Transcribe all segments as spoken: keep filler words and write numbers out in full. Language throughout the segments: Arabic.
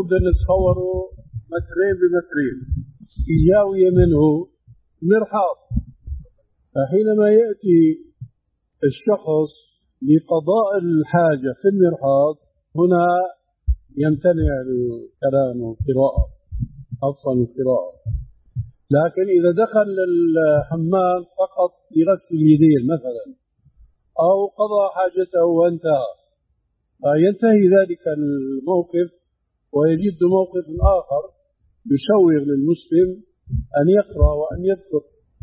لابد أن نتصوروا مترين بمترين في زاوية منه مرحاض. فحينما يأتي الشخص لقضاء الحاجة في المرحاض هنا يمتنع الكلام والقراءة أصلا القراءة. لكن إذا دخل الحمام فقط لغسل اليدين مثلا أو قضى حاجته وانتهى فينتهي ذلك الموقف ويجد موقف آخر يشوق للمسلم أن يقرأ وأن يذكر.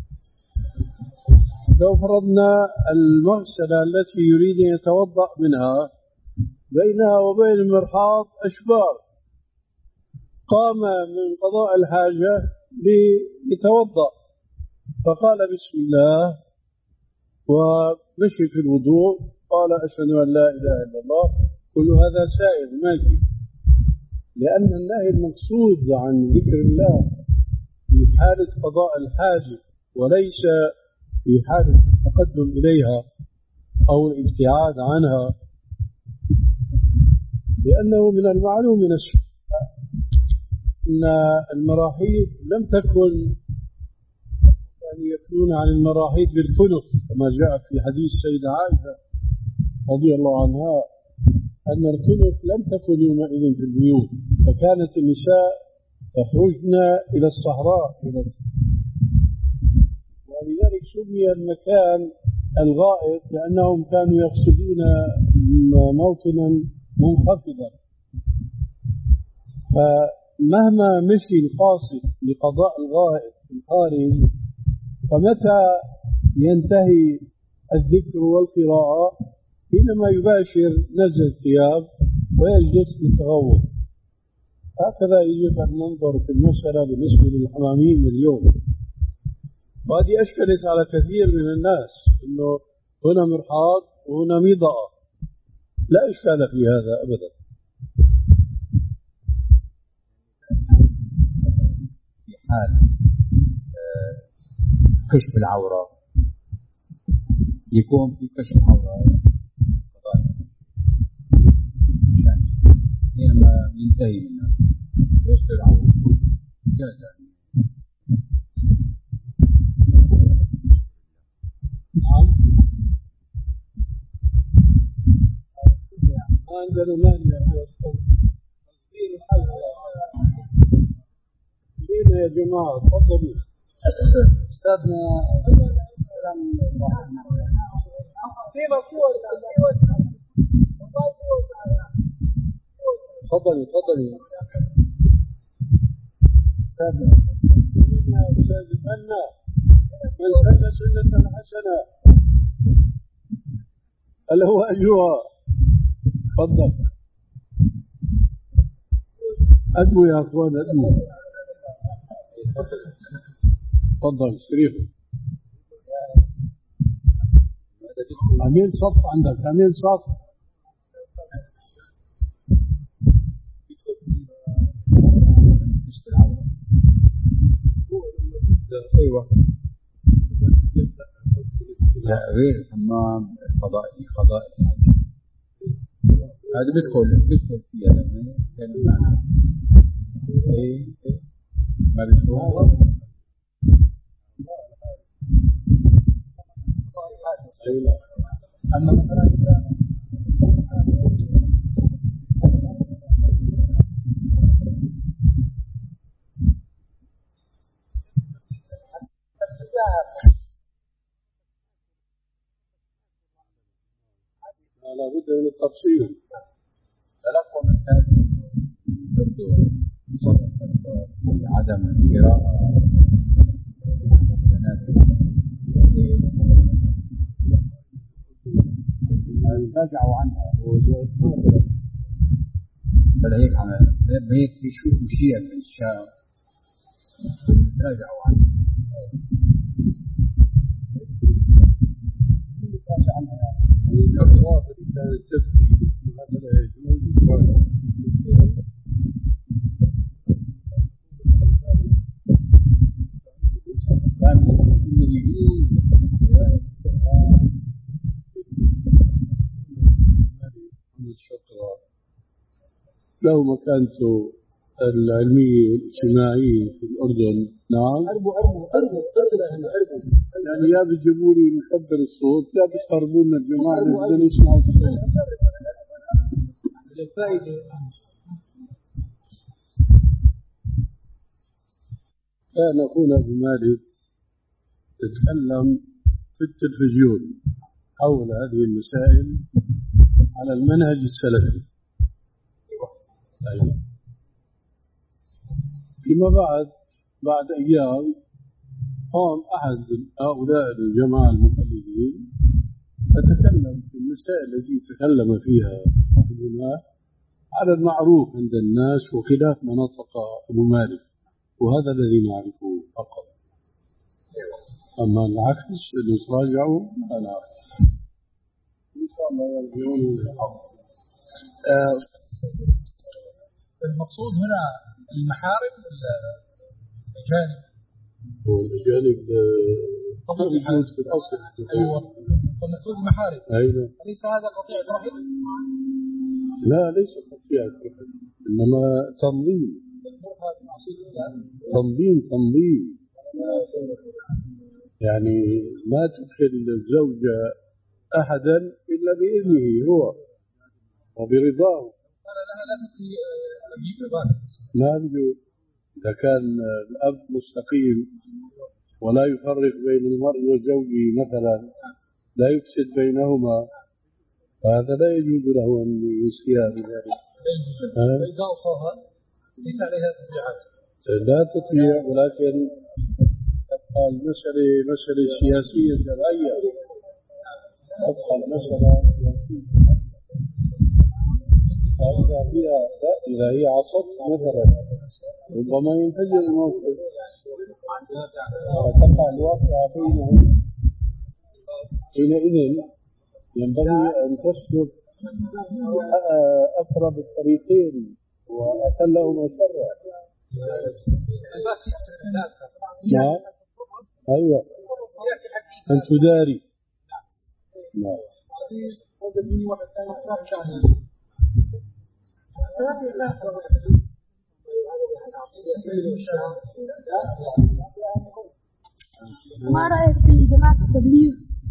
لو فرضنا المغسلة التي يريد أن يتوضأ منها بينها وبين المرحاض أشبار، قام من قضاء الحاجة ليتوضأ فقال بسم الله ومشي في الوضوء قال أشهد أن لا إله إلا الله، كل هذا سائغ ماجي، لأن النهي المقصود عن ذكر الله في حالة قضاء الحاجة وليس في حالة التقدم إليها أو الابتعاد عنها، لأنه من المعلوم من السنة أن المراحيض لم تكن يعني يكون عن المراحيض بالكنف كما جاء في حديث سيدة عائشة رضي الله عنها أن الكنف لم تكن يومئذ في البيوت، فكانت النساء تخرجن إلى الصحراء إلى ولذلك سمي المكان الغائط لأنهم كانوا يقصدون موطنا منخفضا. فمهما مشي القاصد لقضاء الغائط في الخارج فمتى ينتهي الذكر والقراءة حينما يباشر نزل الثياب ويجلس للتغوط. هكذا يجب أن ننظر في المسألة بالنسبة للحمامين اليوم. وهذه أشكلت على كثير من الناس أنه هنا مرحاض وهنا مضاء، لا إشكال في هذا أبدا. في حال كشف العورة يكون في كشف عورة حينما ينتهي منها كشف العورة جاز ما عندنا مانع هو تصدير الحل. لينا يا جماعة تفضلوا أستاذنا كلام تفضلوا تفضلوا أستاذنا يا أستاذ الفنة من سن سنة حسنة هل هو أجوها؟ تفضل أدموا يا أخوان أدموا. تفضل استريحوا. أمين صف عندك أمين صف. أيوة لا غير حمام قضاء قضاء الحاجة هذا بيدخل بيدخل فيها لما كان معنا إيه ما بيدخل أما مثلا لا بد من التفصيل. تلقوا من هذا برضو صدق عدم القراءة راجعوا عنها بل هيك عمل هيك بيشوفوا شيء في الشام راجعوا عنها راجع عنها الأطراف اللي كانت تفتي هذا لا يجوز. كان من يجوز له مكانته العلمية والاجتماعية في الأردن. نعم. أربو أربو أربو أربو أربو يعني يا بيجيبوا لي مكبر الصوت يا بيخربوا لنا الجماعة اللي بدهم يسمعوا الصوت. الفائدة كان أخونا أبو مالك يتكلم في التلفزيون حول هذه المسائل على المنهج السلفي. أيوة. فيما بعد بعد أيام قام أحد هؤلاء الجماعة المقلدين يتكلم في المسائل التي تكلم فيها صاحبنا على المعروف عند الناس وخلاف ما نطق أبو مالك، وهذا الذي نعرفه فقط. أما العكس نتراجعوا أنا إن شاء الله يرجعون للحق. المقصود هنا المحارم ولا الأجانب؟ هو الأجانب موجود في الأصل. أيوة المقصود المحارم. أيوة. أليس هذا قطيع الرحم؟ لا ليس قطيع الرحم، إنما تنظيم تنظيم تنظيم يعني ما تدخل الزوجة أحدا إلا بإذنه هو وبرضاه. قال لها لا تدخلي أجيب عبادة. ما بيجوز إذا كان الأب مستقيم ولا يفرق بين المرء وزوجه مثلا، لا يفسد بينهما، فهذا لا يجوز له أن يسقيها بذلك. فإذا أوصاها ليس عليها تطيعات. لا تطيع، ولكن تبقى المسألة مسألة سياسية شرعية. تبقى المسألة سياسية. فإذا هي لا إذا هي عصت مثلا ربما ينفجر الموقف وتقع الواقعة بينهم. حينئذ ينبغي أن تسلك أقرب الطريقين وأقلهما شرا. نعم. أيوة. أن تداري. نعم. ما رأيك في جماعة التبليغ؟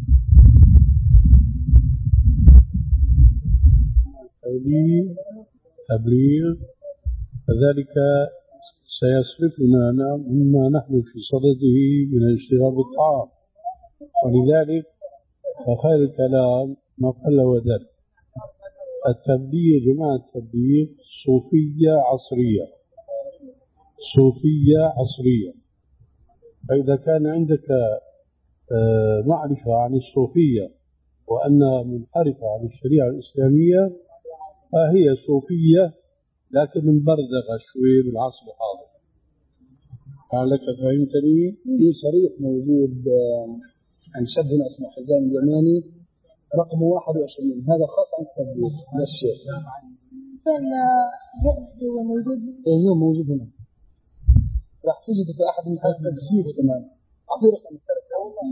تبليغ تبليغ فذلك سيصرفنا مما نحن في صدده من الاشتغال بالطعام، ولذلك فخير الكلام ما قل ودل. التبليغ جماعة التبليغ صوفية عصرية صوفية عصرية. فإذا كان عندك معرفة عن الصوفية وأنها منحرفة عن الشريعة الإسلامية فهي صوفية لكن مبردغة شوي بالعصر الحاضر. لعلك فهمتني؟ في صريح موجود عن شاب اسمه حزام اليماني رقم واحد وعشرين، هذا خاص عن التبليغ للشيخ. كان هو موجود. ايوه موجود هنا، راح تجد في احد من حلقات التسجيل كمان. اعطيه رقم التليفون.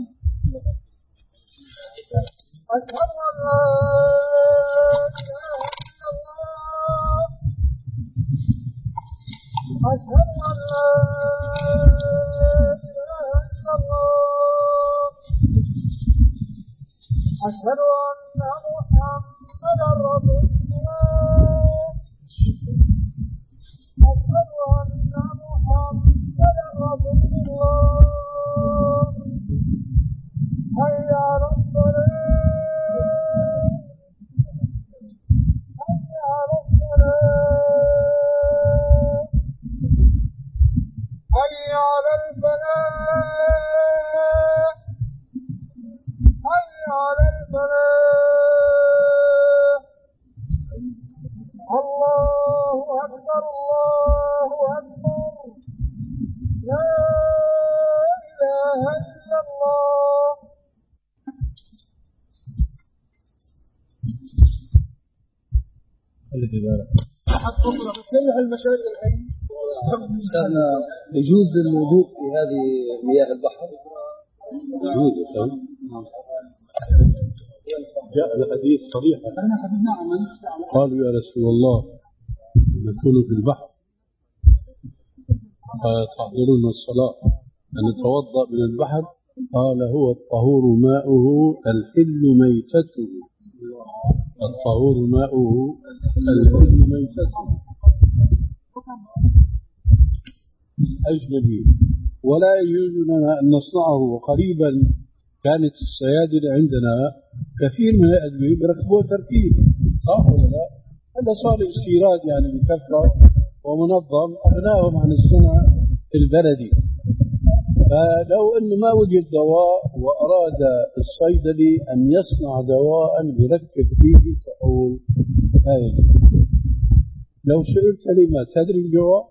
أشهد أن لا إله إلا الله أشهد أن لا إله إلا الله أشهد أن محمدا رسول الله أشهد أن محمدا رسول الله حي على الصلاة حي على الصلاة حي على الفلاح حي على الفلاح. الله أكبر الله أكبر لا إله إلا الله. خلي في بالك. جميع المشاكل الحين أستاذنا يجوز الوضوء في هذه مياه البحر؟ يجوز يا أخي. جاء الحديث صريحا قالوا يا رسول الله نكون في البحر فتحضرون الصلاة أن يتوضأ من البحر؟ قال هو الطهور ماؤه الحل ميتته. الطهور ماؤه الحل ميتته الأجنبي، ولا يجوز لنا أن نصنعه. وقريبا كانت السيادة عندنا كثير من الأدوية بركبوا تركيب، صح ولا لا؟ هذا صار استيراد يعني بكثرة ومنظم أغناهم عن الصنع البلدي. فلو أنه ما وجد دواء وأراد الصيدلي أن يصنع دواء يركب فيه تقول هاي. لو سئلت لي ما تدري الجواب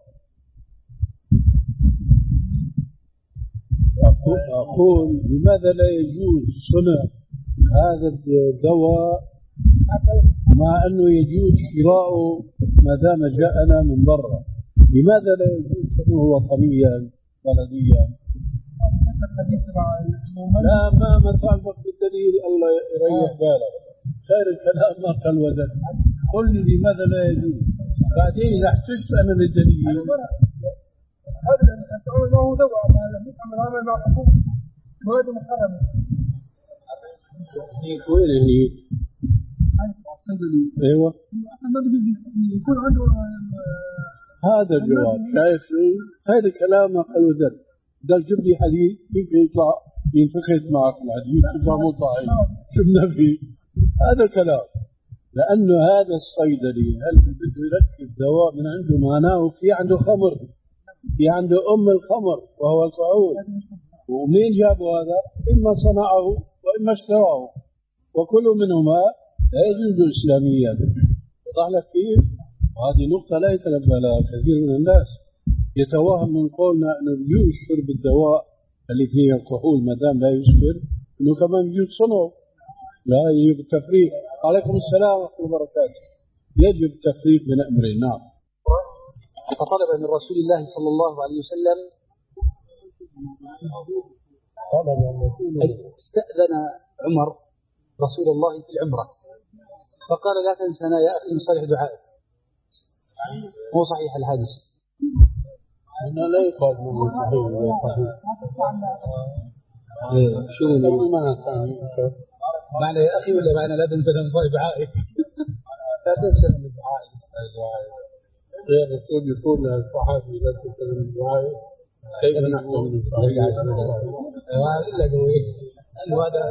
أقول لماذا لا يجوز صنع هذا الدواء مع أنه يجوز شراؤه ما دام جاءنا من برا؟ لماذا لا يجوز صنعه وطنيا بلديا؟ لا ما متعلق بالدليل، الله يريح بالك، خير الكلام ما قل ودل. قل لي لماذا لا يجوز، بعدين إذا احتجت أنا للدليل. هذا الأسعار ما هو دواء، ما لم يعمل عمل مع حقوق مواد محرمة. وين هني؟ ايوه يكون عنده هذا الجواب. شايف هذا الكلام ما قال ودل. قال جيب لي حديث كيف يطلع ينفخت معك الحديث تطلع مطعم شفنا فيه هذا الكلام. لأنه هذا الصيدلي هل بده يركب دواء من عنده معناه في عنده خمر، في عنده أم الخمر وهو الكحول. ومين جابوا هذا؟ إما صنعه وإما اشتراه، وكل منهما لا يجوز إسلاميا. وضح لك كيف؟ وهذه نقطة لا يتنبه لها كثير من الناس. يتوهم من قولنا أنه يجوز شرب الدواء اللي فيه الكحول ما دام لا يسكر، أنه كمان يجوز صنعه. لا، يجب التفريق. عليكم السلام ورحمة الله وبركاته. يجب التفريق بين أمرين. نعم. فطلب من رسول الله صلى الله عليه وسلم استأذن عمر رسول الله في العمرة فقال لا تنسنا يا أخي من صالح دعائك. مو صحيح الحديث، أنا لا يقال منه صحيح ولا صحيح. شو المعنى الثاني؟ معنى يا أخي ولا معنى لا تنسنا من صالح دعائك؟ لا تنسنا من دعائك. غير الرسول يقول للصحابي لا تنسنا من دعائك، كيف نحن من صالح دعائك؟ إلا قوي أنه هذا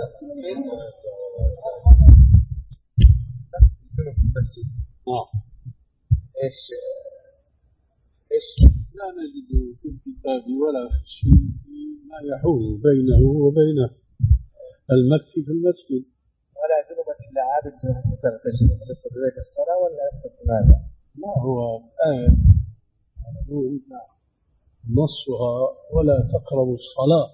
في المسجد. نعم. إيش إيش لا نجد في الكتاب ولا في السنة ما يحول بينه وبين المكي في المسجد. ولا جنبا إلا عادة تغتسل تقصد ذلك الصلاة ولا يقصد ماذا؟ لا، هو آية نقول نصها ولا تقربوا الصلاة.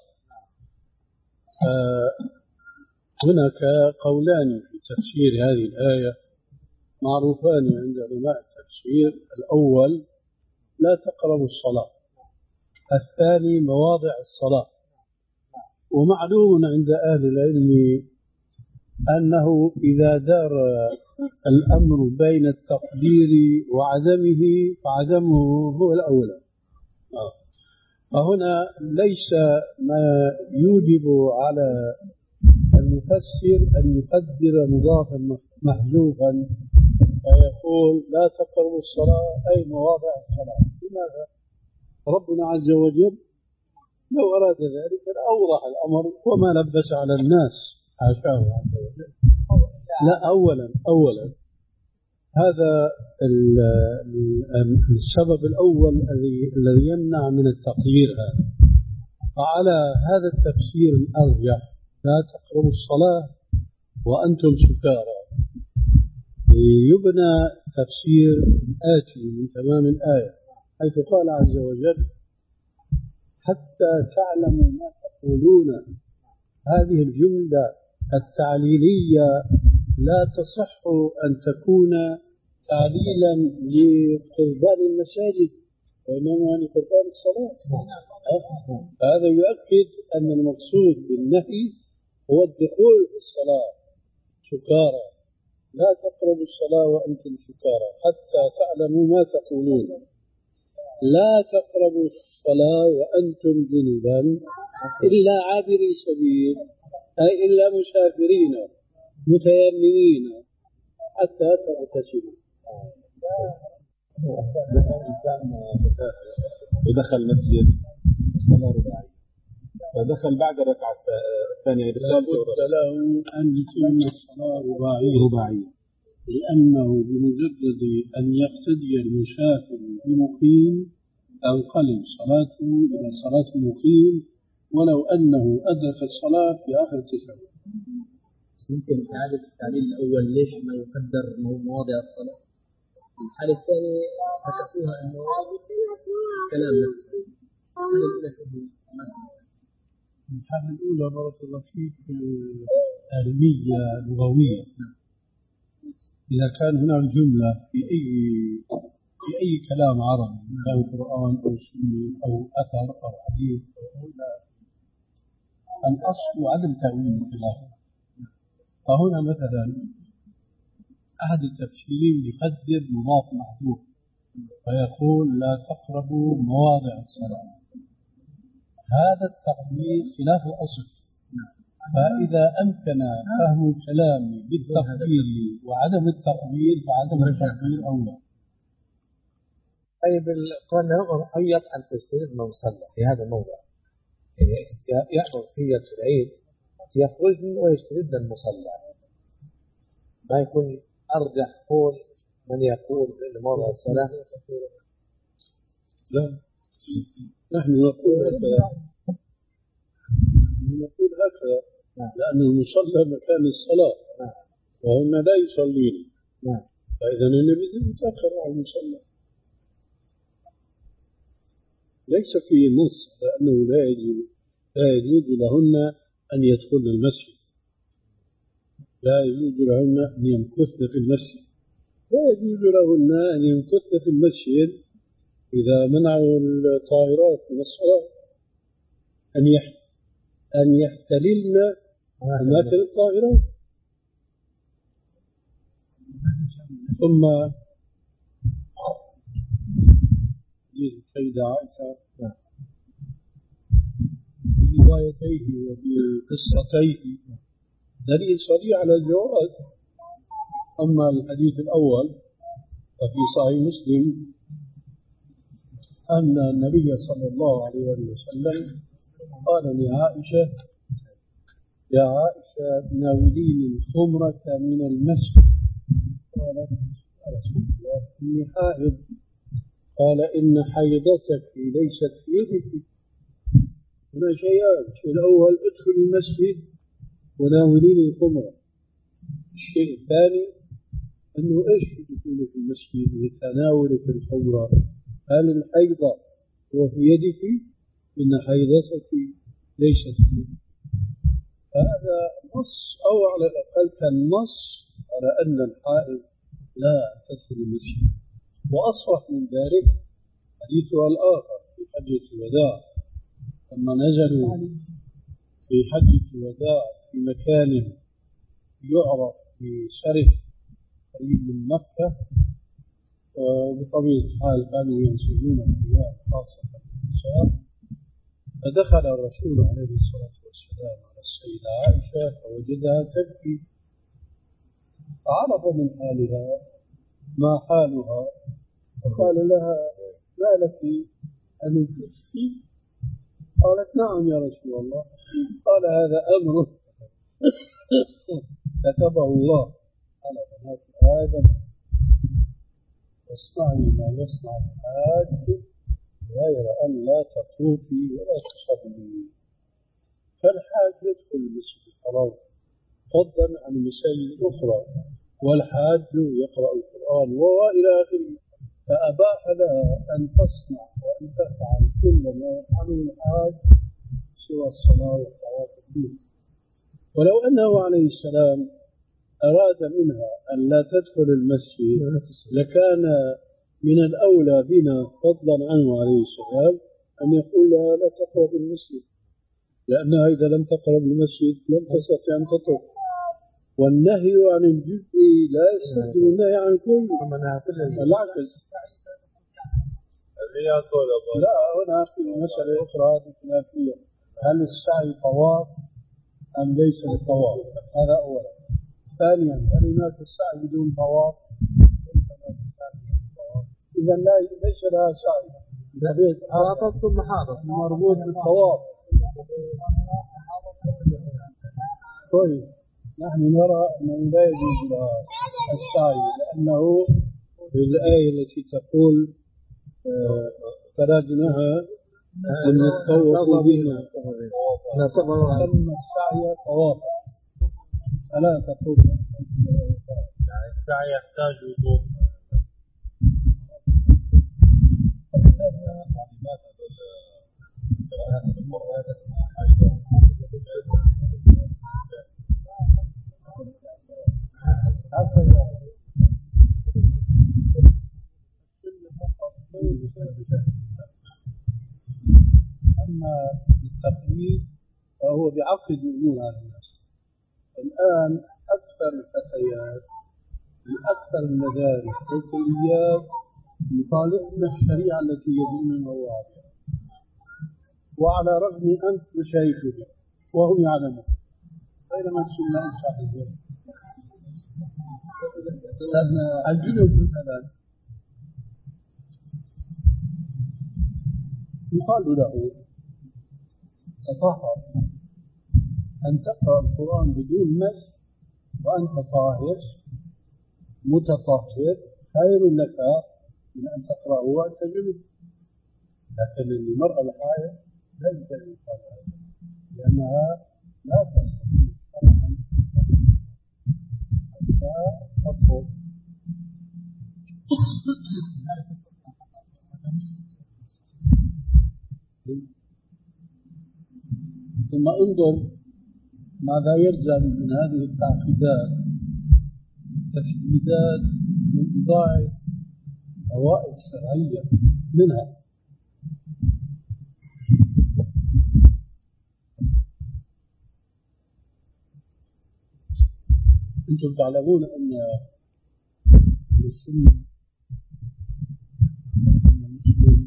آه هناك قولان في تفسير هذه الآية معروفان عند علماء التفسير. الأول لا تقربوا الصلاة، الثاني مواضع الصلاة. ومعلوم عند أهل العلم أنه إذا دار الأمر بين التقدير وعدمه فعدمه هو الأولى. فهنا ليس ما يوجب على المفسر أن يقدر مضافا محذوفا فيقول لا تقربوا الصلاة أي مواضع الصلاة. لماذا؟ ربنا عز وجل لو أراد ذلك لأوضح الأمر وما لبس على الناس، حاشاه عز وجل. لا، أولا أولا هذا السبب الأول الذي يمنع من التقدير هذا. فعلى هذا التفسير الأرجح لا تقربوا الصلاة وأنتم سكارى يبنى تفسير آتي من تمام الآية، حيث قال عز وجل حتى تعلموا ما تقولون. هذه الجملة التعليلية لا تصح أن تكون تعليلا لقربان المساجد وإنما لقربان الصلاة. هذا يؤكد أن المقصود بالنهي هو الدخول في الصلاة سكارى. لا تقربوا الصلاة وأنتم سكارى حتى تعلموا ما تقولون. لا تقربوا الصلاة وأنتم جنبا إلا عابري سبيل، أي إلا مسافرين متيممين حتى تغتسلوا. إنسان مسافر ودخل مسجد والصلاة رباعية، فدخل بعد الركعة الثانية لابد له أن يتم الصلاة رباعية رباعية، لأنه بمجرد أن يقتدي المسافر بمقيم تنقلب صلاته إلى صلاة المقيم ولو أنه أدرك الصلاة في آخر التشهد. يمكن إعادة التعليل الأول ليش ما يقدر مواضع الصلاة؟ الحالة الثانية ذكرتوها أنه كلام نفسه. الحالة الأولى بارك الله فيك علمية لغوية. إذا كان هناك جملة في أي في أي كلام عربي كان قرآن أو سنة أو أثر أو حديث الأصل عدم تأويل الخلاف. فهنا مثلا أحد التفسيرين يقدر مضاف محذوف فيقول لا تقربوا مواضع الصلاة. هذا التقدير خلاف الأصل. فإذا أمكن فهم الكلام بالتقدير وعدم التقدير فعدم التقدير أولى. طيب قلنا مخيط أن تجتهد من صلى في هذا الموضع، يأمر خيط في العيد يخرجن ويجتهد المصلى، ما يكون أرجح قول من يقول بأن موضع الصلاة. لا، نحن نقول هكذا، نحن نقول هكذا لأن المصلى مكان الصلاة وهن لا يصلين، فإذا النبي يتأخر عن المصلى. ليس فيه نص لأنه لا يجوز لا يجوز لهن أن يدخلن المسجد، لا يجوز لهن أن يمكثن في المسجد، لا يجوز لهن أن يمكثن في المسجد إذا منعوا الطائرات من الصلاة أن أن يحتللن أماكن الطائرات. ثم السيدة عائشة بروايتيه وبقصتيه دليل صريح على الجواز. أما الحديث الأول ففي صحيح مسلم أن النبي صلى الله عليه وسلم قال لعائشة يا عائشة ناوليني الخمرة من المسجد. قالت يا رسول الله إني حائض. قال إن حيضتك ليست في يدك. هنا شيئان، الشيء الأول ادخل المسجد وناوليني الخمرة. الشيء الثاني أنه إيش دخولك في المسجد وتناولك الخمرة؟ هل الحيضة هو في يدك؟ إن حيضتك ليست في يدك. هذا نص أو على الأقل كان نص على أن الحائض لا تدخل المسجد. وأصرح من ذلك حديثها الآخر في حجة الوداع لما نزلوا في حجة الوداع في مكان يعرف بشرف قريب من مكة، وبطبيعة الحال كانوا ينزلون الثياب خاصة النساء، فدخل الرسول عليه الصلاة والسلام على السيدة عائشة فوجدها تبكي، فعرف من حالها ما حالها فقال لها ما لك أن تبكي؟ قالت نعم يا رسول الله. قال هذا أمر كتبه الله على بنات آدم واصنعي ما يصنع الحاج غير أن لا تطوفي ولا تصلي. فالحاج يدخل المسجد الحرام فضلا عن المساجد الأخرى، والحاج يقرأ القرآن وإلى آخره، فأباح لها أن تصنع وأن تفعل كل ما يفعله الحاج سوى الصلاة والطواف به. ولو أنه عليه السلام أراد منها أن لا تدخل المسجد لكان من الأولى بنا فضلا عنه عليه السلام أن يقول لها لا تقرب المسجد، لأنها إذا لم تقرب المسجد لم تستطيع أن تطرق. والنهي عن الجزء لا يستلزم النهي عن كل، العكس. لا هنا في مسألة أخرى هذه خلافية، هل السعي طواف أم ليس بالطواف؟ هذا أولا. ثانيا هل هناك السعي بدون طواف؟ إذا لا ليس لها سعي، حاطط ثم حاطط مربوط بالطواف. كويس، نحن نرى أنه لا يجوز لها السعي، لأنه في الآية التي تقول فلا جناح أن يطوفوا بهما سمى السعي طوافا، فلا تطوف. يعني السعي يحتاج وضوء. أما التقليد فهو بعقد الأمور على الناس. الآن أكثر الفتيات في أكثر المدارس والكليات يطالبن الشريعة التي يديننا الله، وعلى رغم أنف مشايخهم وهم يعلمون، بينما السنة صحيحة. أستاذنا الجنوب مثلا يقال له تطهر، أن تقرأ القرآن بدون مس وأنت طاهر متطهر خير لك من أن تقرأه وأنت جنوب. لكن المرأة الحائض لا يمكن أن يقال هذا، لأنها لا تستطيع طبعا حتى تطهر. ثم انظر ماذا يرجى من هذه التعقيدات التشديدات من إضاعة فوائد شرعية منها. أنتم تعلمون أن السنة أن المسلم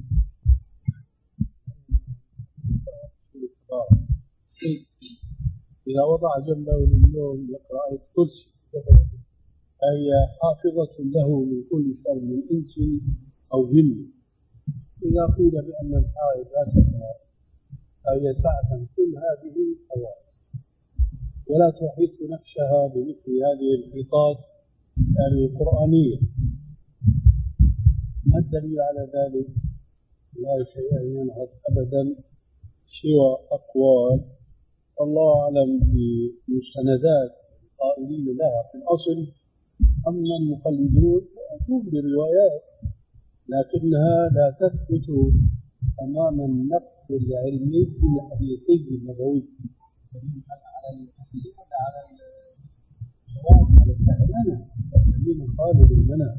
إذا وضع جنبه للنوم يقرأ آية الكرسي، أي حافظة له من كل شر من إنس أو جن. إذا قيل بأن الحائض لا تقرأ أي تعلم كل هذه الفوائد ولا تحيط نفسها بمثل هذه الحيطات القرآنية. ما الدليل على ذلك؟ لا شيء ينهض أبدا سوى أقوال الله أعلم بمستندات القائلين لها في الأصل. أما المقلدون يأتون بروايات لكنها لا تثبت أمام النقد العلمي في الحديثي النبوي. على الجواب على التعليم الذين قالوا بالمنع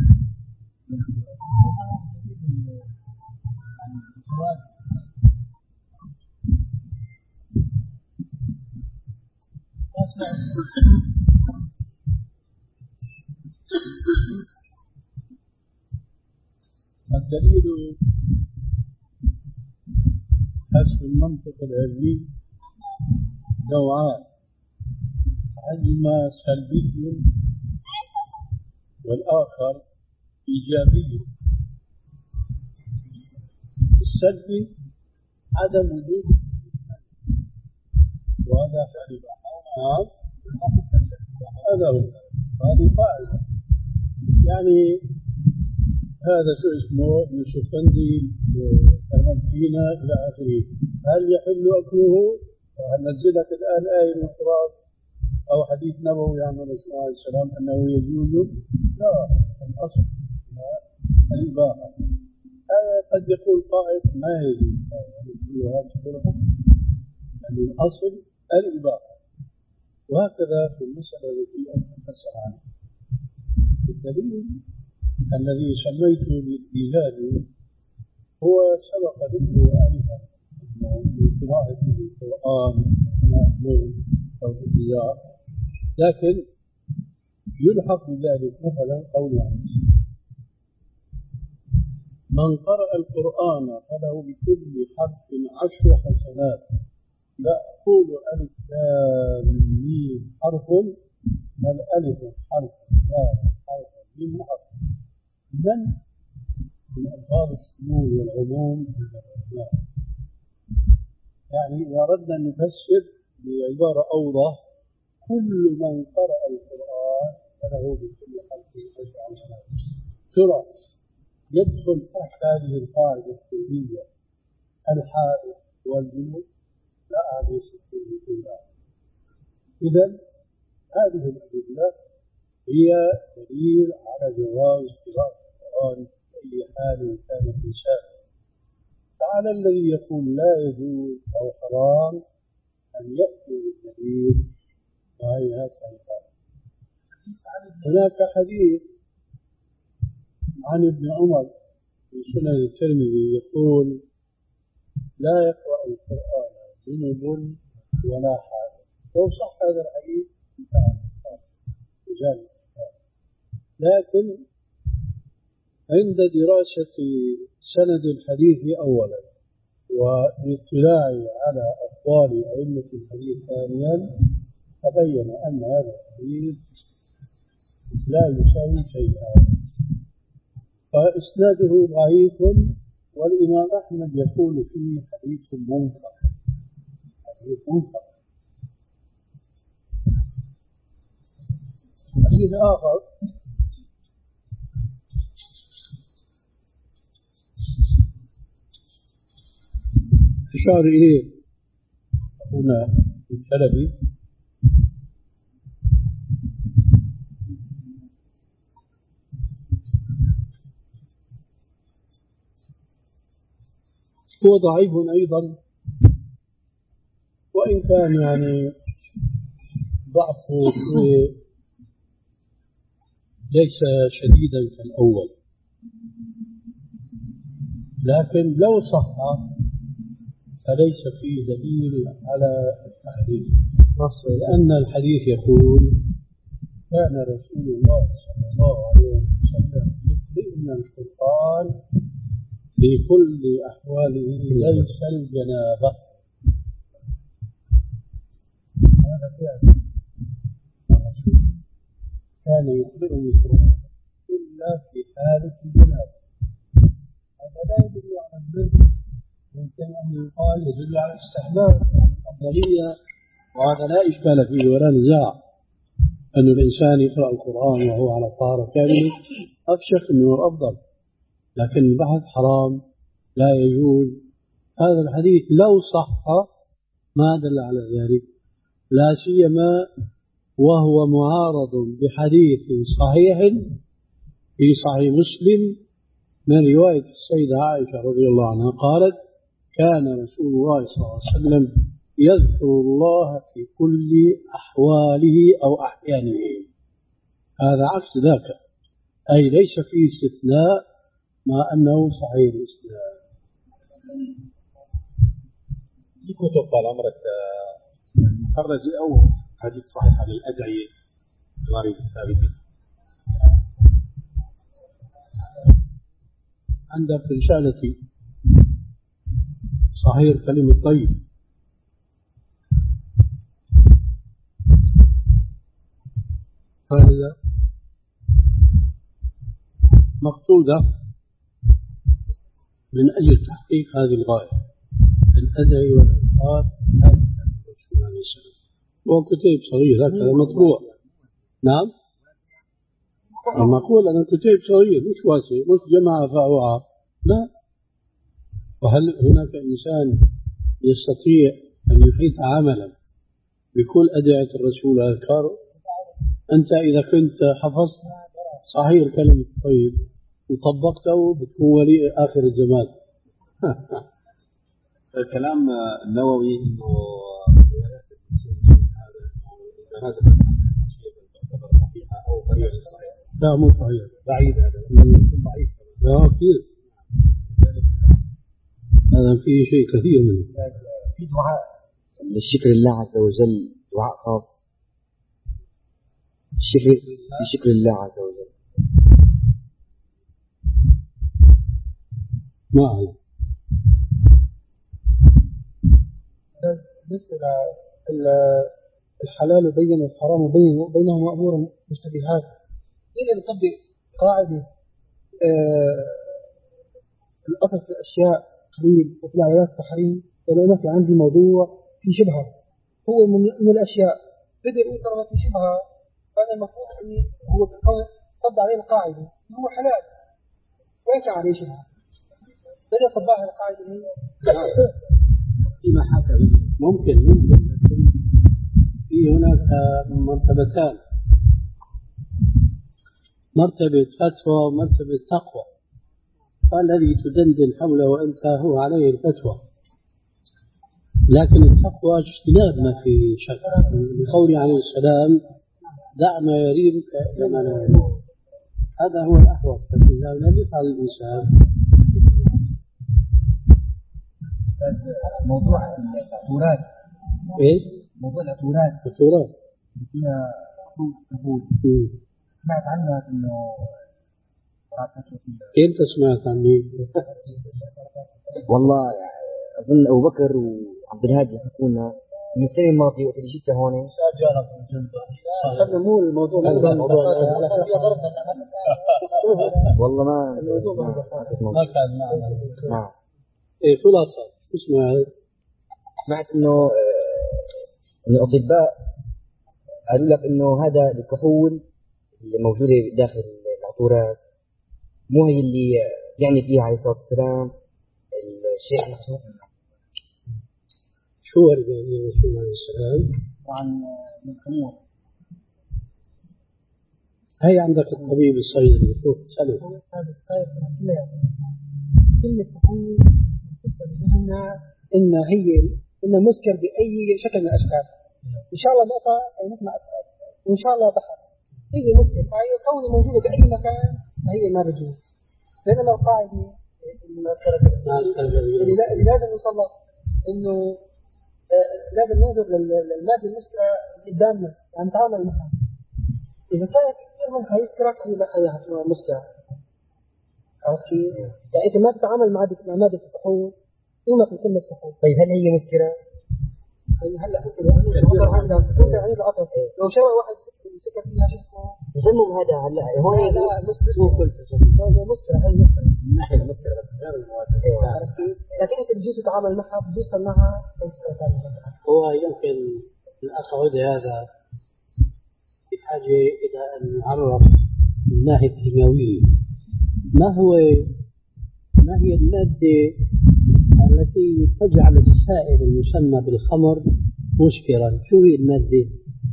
الدليل حسب المنطق العلمي نوعان، أحدهما سلبي والآخر إيجابي. السلبي عدم وجود وهذا فعل نعم هذا هو، هذه فاعلة. يعني هذا شو اسمه يوسفندي كرمانتينا إلى آخره، هل يحل أكله؟ هل نزلت الآن آية من القرآن أو حديث نبوي عن الرسول صلى الله عليه وسلم أنه يجوز؟ لا، الأصل الإباحة. قد يقول قائد ما يجوز لأن الأصل الإباحة. وهكذا في المسألة التي أنت تسأل عنها. الدليل الذي سميته بالاجتهاد هو سبق ذكره آنفا من قراءة القرآن أثناء النوم أو الضياء، لكن يلحق بذلك مثلا قول عن من قرأ القرآن فله بكل حرف عشر حسنات. لا أقول ألف لام ميم حرف، بل ألف حرف لام حرف ميم حرف. من من ألفاظ الشمول والعموم لا. يعني إذا أردنا أن نفسر بعبارة أوضح، كل من قرأ القرآن فله بكل حرف عشر حسنات. ترى يدخل تحت هذه القاعدة الكلية الحائض والجنوب لا أعني ستين كلها. إذن هذه الأدلة هي دليل على جواز قراءة القرآن في أي حال كان الإنسان. فعلى الذي يقول لا يجوز أو حرام أن يأتي بالدليل وهي هذا الحال. هناك حديث عن ابن عمر في سنن الترمذي يقول لا يقرأ القرآن جنب ولا حائض. لو صح هذا الحديث انتهى. لكن عند دراسة سند الحديث أولا والاطلاع على أقوال أئمة الحديث ثانيا تبين أن هذا الحديث لا يساوي شيئا، فإسناده ضعيف، والإمام أحمد يقول فيه حديث منكر. حديث منكر. حديث آخر أشار إليه هنا الشلبي هو ضعيف أيضا، وإن كان يعني ضعفه ليس شديدا كالأول، لكن لو صح فليس فيه دليل على التحريم، لأن الحديث يقول كان رسول الله صلى الله عليه وسلم يقرئنا القرآن في كل أحواله ليس الجنابة. هذا فعل الرسول كان يقرئني القرآن إلا في حالة الجنابة. هذا لا يدل على البر، ممكن أن يقال يدل على الاستحباب الأفضلية، وهذا لا إشكال فيه ولا نزاع أن الإنسان يقرأ القرآن وهو على طهارة كاملة أفشخ أنه أفضل، لكن البحث حرام لا يجوز. هذا الحديث لو صح ما دل على ذلك، لا سيما وهو معارض بحديث صحيح في صحيح مسلم من رواية السيدة عائشة رضي الله عنها قالت كان رسول الله صلى الله عليه وسلم يذكر الله في كل أحواله أو أحيانه. هذا عكس ذاك، أي ليس فيه استثناء مع أنه صحيح الإسلام. في كتب طال عمرك مخرج أو حديث صحيح للأدعية الوارد الثابتين؟ عندك رسالتي صحيح الكلم الطيب، هذا مقصودة من أجل تحقيق هذه الغاية، الأدعية والألفاظ هذا كان الرسول عليه السلام. هو كتاب صغير هكذا مطبوع. نعم أما أقول أنا كتاب صغير مش واسع، مش جمع فأوعى، لا. وهل هناك إنسان يستطيع أن يحيط عملا بكل أدعية الرسول أذكاره؟ أنت إذا كنت حفظت صحيح الكلم الطيب وطبقته بتكون ولي آخر الزمان. الكلام النووي إنه روايات الرسول هذا هذا شيء تعتبر صحيحة أو قريبة صحيحة؟ لا مو صحيح، بعيد هذا ضعيف. لا كثير، هذا فيه شيء كثير منه. في دعاء للشكر الله عز وجل، دعاء خاص الشكر في شكر الله عز وجل. ما أعلم. بالنسبة للحلال وبين والحرام وبين بينهما أمور مشتبهات، نقدر نطبق قاعدة آه الأصل في الأشياء تحليل وفي العادات تحريم. يعني أنا في عندي موضوع في شبهة، هو من, من الأشياء بدأ يقول ترى في شبهة، فأنا المفروض إني هو طبق عليه القاعدة هو حلال وين كان عليه شبهة، بدأ طبقها القاعدة هي فيما حكى ممكن ممكن لكن في هناك مرتبتان، مرتبة فتوى ومرتبة تقوى، فالذي تدندن حوله وأنت هو عليه الفتوى، لكن التقوى اجتناب ما في شك. بقوله عليه السلام دع ما يريبك إلى ما لا يريبك، هذا هو الأحوط، لكن لو لم يفعل الإنسان. موضوع العطورات، إيش؟ موضوع العطورات العطورات فيها قبول، سمعت عنها إنه كيف سمعت عني؟ والله أظن أبو بكر وعبد الهادي يحكونا من السنة الماضية وقت اللي جيت هون. هذا مو الموضوع، والله ما ما كان معنا. نعم. إيه خلاصة اسمع، سمعت إنه إن الأطباء قالوا لك إنه هذا الكحول اللي موجودة داخل العطورات مو هي اللي يعني فيها عليه الصلاة والسلام الشيخ المحسوب. شو ورد يعني الرسول عليه السلام؟ وعن من الخمور. هي عندك الطبيب الصيدلي شوف سأله. هذا الخير من كلمة تقول إن هي إن مسكر بأي شكل من الأشكال، إن شاء الله نقطة أي نسمع وإن شاء الله بحر هي مسكر، فهي كون موجودة بأي مكان فهي ما بجوز. بينما القاعدة اللي لازم نوصل له إنه لازم ننظر للمادة المسكرة قدامنا يعني نتعامل معها. إذا كانت كثير منها يسكرك هي لا هي مسكرة، عرفت كيف؟ يعني أنت ما تتعامل مع مع مادة الكحول قيمة في كلمة كحول. طيب هل هي مسكرة؟ هي هلا أنت لو أنه عندها كحول يعني العطر، لو شرب واحد سكر فيها شفته تسمم هذا هلا هون مسكرة هذا مسكرة هي مسكرة من ناحية المسكرة بس غير المواد. عرفت كيف؟ لكن أنت بتجوز تتعامل معها بتجوز تصنعها هو يمكن الأخ عودة هذا بحاجة إلى أن نعرف من الناحية الكيميائية ما هو ما هي المادة التي تجعل السائل المسمى بالخمر مسكرا. شو هي المادة؟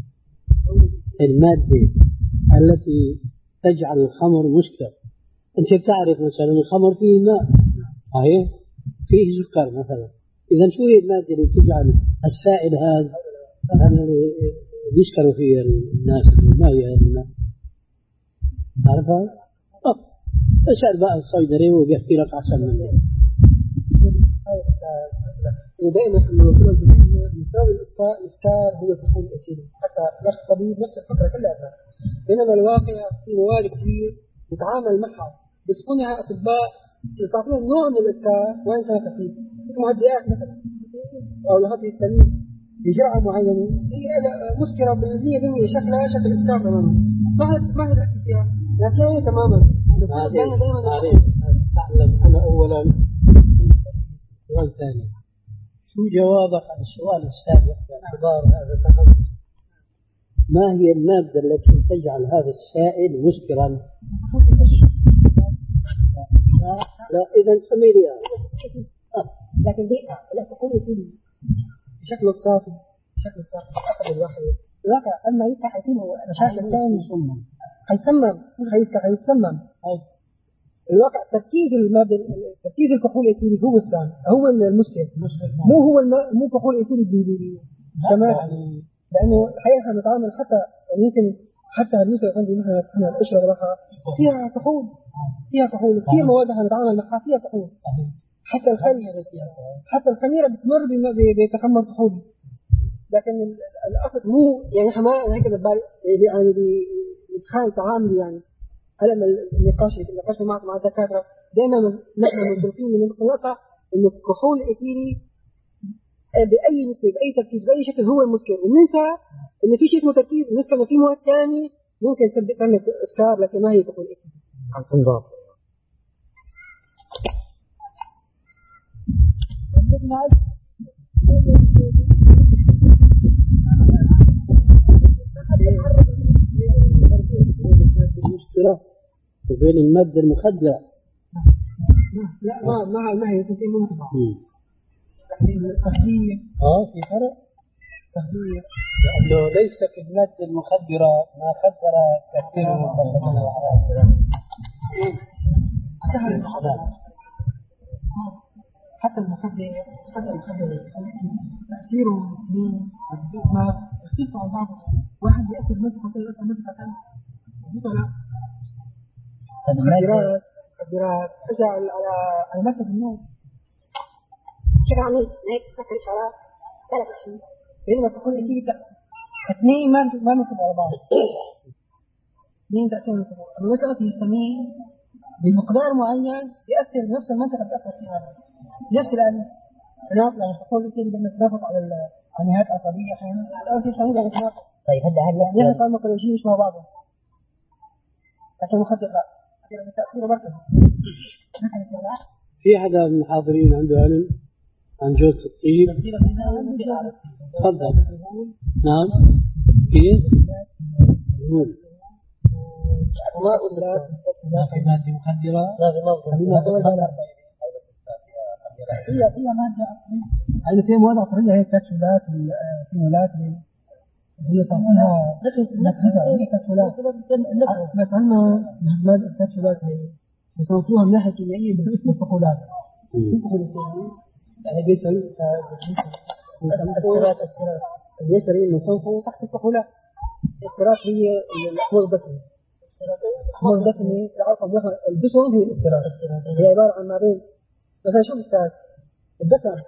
المادة التي تجعل الخمر مسكر. أنت بتعرف مثلا الخمر فيه ماء صحيح؟ فيه سكر مثلا، إذا شو هي المادة اللي تجعل السائل هذا يسكروا فيه الناس؟ ما هي الماء؟ تعرفها؟ أه اسأل بقى الصيدلي وبيحكي لك أحسن منه. ودائما الموضوع مساوي الإسكار هو الكحول الأتيلي، حتى نفس الطبيب نفس الفكرة كلها. بينما الواقع في مواد كثير نتعامل معها بيصنعها أطباء تعطيهم نوع من الإسكار وين كان خفيف، مهدئات مثلا أو لهذه السمين بجرعة معينة هي مسكرة بالمية بالمية شكلها شكل إسكار تماما، ما هي ما هي تحكي فيها ناسية تماما. دائما دائما أعلم أنا أولا سؤال ثاني، شو جوابك عن السؤال السابق باعتبار هذا التخصص؟ ما هي المادة التي تجعل هذا السائل مسكرا؟ لا إذا سمي لي لكن دي لا تقول يقول بشكل صافي بشكل صافي أخذ الواحد الواقع أما يفتح يتم هو مشاكل ثاني هيتسمم هيسكر هيتسمم. الواقع تركيز المادة تركيز الكحول الإيثيلي هو الثاني هو المسكر، مو هو الماء مو كحول إيثيلي تمام. لأنه الحقيقة احنا نتعامل حتى يعني يمكن حتى النسخة عندي نحن نحن القشرة راحة فيها كحول فيها كحول كثير مواد هنتعامل معها فيها كحول، حتى الخل حتى الخميرة بتمر بتخمر كحول. لكن الأصل مو يعني احنا ما هيك بالبال يعني بنتخيل تعامل يعني هلا النقاش النقاش مع مع الدكاتره دائما نحن مدركين من النقطه انه الكحول الايثيلي باي نسبه باي تركيز باي شكل هو المسكر، وننسى ان في شيء اسمه تركيز، ننسى ان في مواد ثانيه ممكن تسبب تعمل اسكار لكن ما هي كحول ايثيلي. عم تنضاف. المشكلة وبين المادة المخدرة. لا ما ما ما هي تنتهي منتفعة. تخدير. آه في فرق. تخدير. لأنه ليس في المادة المخدرة ما خدر كثير من المخدرات. حتى المخدر حتى المخدر تأثيره ما يختلف عن بعض. واحد يأثر منطقة ثانية يأثر منطقة ثانية. لا. المخدرات المخدرات تأثر على على مركز النوم. شكرا عميل هيك تفكر شغلات ثلاث شيء. بينما تكون أكيد اثنين ما ما متفق على بعض. اثنين تأثير متفق. المنطقة في السمين بمقدار معين يأثر نفس المنطقة تأثر فيها. نفس الآن أنا يعني تقول كده لما تنافس على النهايات العصبية أحيانا الآن في صعوبة للتنافس. طيب هذا هذا يعني فارماكولوجيا مش مع بعضهم. لكن المخدر لا. تأثيره مركزي. في أحد من الحاضرين عنده علم عن جودة الطيب؟ تفضل. نعم. كيف؟ قول. ما أسرات ما في مادة مخدرة؟ لا في مادة. هي هي مادة يعني في مواد عطرية هي كبسولات الفينولات هي تعطيها نكهة هي كبسولات بس عندنا مادة الكبسولات هي يصنفوها من ناحية كيميائية بالكحولات يعني جيسرين استرات استرات الجيسرين مصنفه تحت الكحولات. الاسترات هي الأحماض الدسمة الأحماض الدسمة تعرف الدسم هي الاسترات هي عبارة عن ما بين مثلا شوف أستاذ الدسم